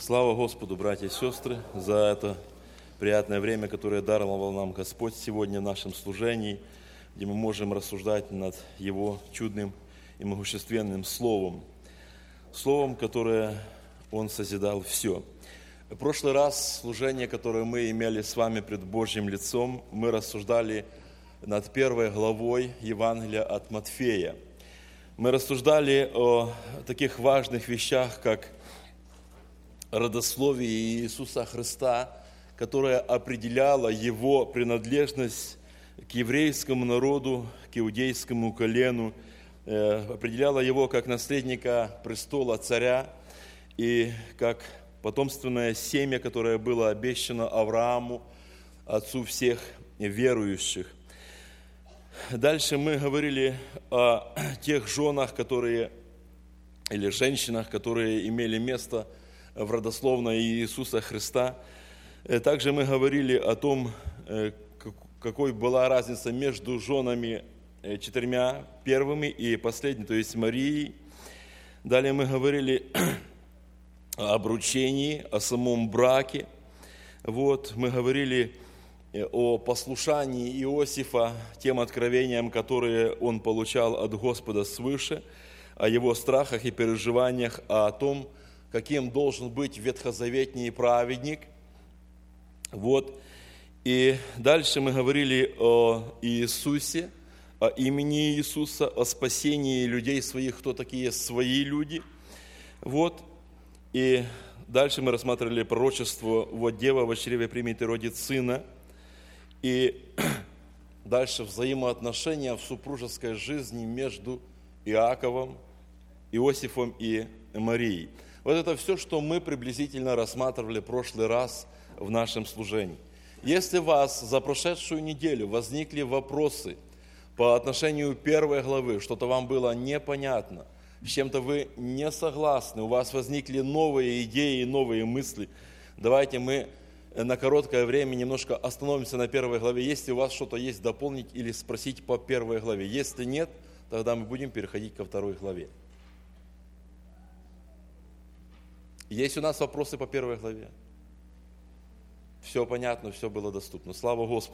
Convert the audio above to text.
Слава Господу, братья и сестры, за это приятное время, которое даровал нам Господь сегодня в нашем служении, где мы можем рассуждать над Его чудным и могущественным Словом. Словом, которое Он созидал все. В прошлый раз служение, которое мы имели с вами пред Божьим лицом, мы рассуждали над первой главой Евангелия от Матфея. Мы рассуждали о таких важных вещах, как родословие Иисуса Христа, которое определяло Его принадлежность к еврейскому народу, к иудейскому колену, определяло Его как наследника престола царя и как потомственное семя, которое было обещано Аврааму, отцу всех верующих. Дальше мы говорили о тех женах, или женщинах, которые имели место в родословной Иисуса Христа. Также мы говорили о том, какой была разница между женами четырьмя первыми и последней, то есть Марией. Далее мы говорили о обручении, о самом браке. Мы говорили о послушании Иосифа тем откровениям, которые он получал от Господа свыше, о его страхах и переживаниях, о том, каким должен быть ветхозаветний праведник. И дальше мы говорили о Иисусе, о имени Иисуса, о спасении людей своих, кто такие свои люди. И дальше мы рассматривали пророчество: «Вот дева во чреве примет и родит сына». И дальше взаимоотношения в супружеской жизни между Иаковом, Иосифом и Марией. Это все, что мы приблизительно рассматривали в прошлый раз в нашем служении. Если у вас за прошедшую неделю возникли вопросы по отношению первой главы, что-то вам было непонятно, с чем-то вы не согласны, у вас возникли новые идеи, новые мысли, давайте мы на короткое время немножко остановимся на первой главе. Если у вас что-то есть дополнить или спросить по первой главе. Если нет, тогда мы будем переходить ко второй главе. Есть у нас вопросы по первой главе? Все понятно, все было доступно. Слава Господу.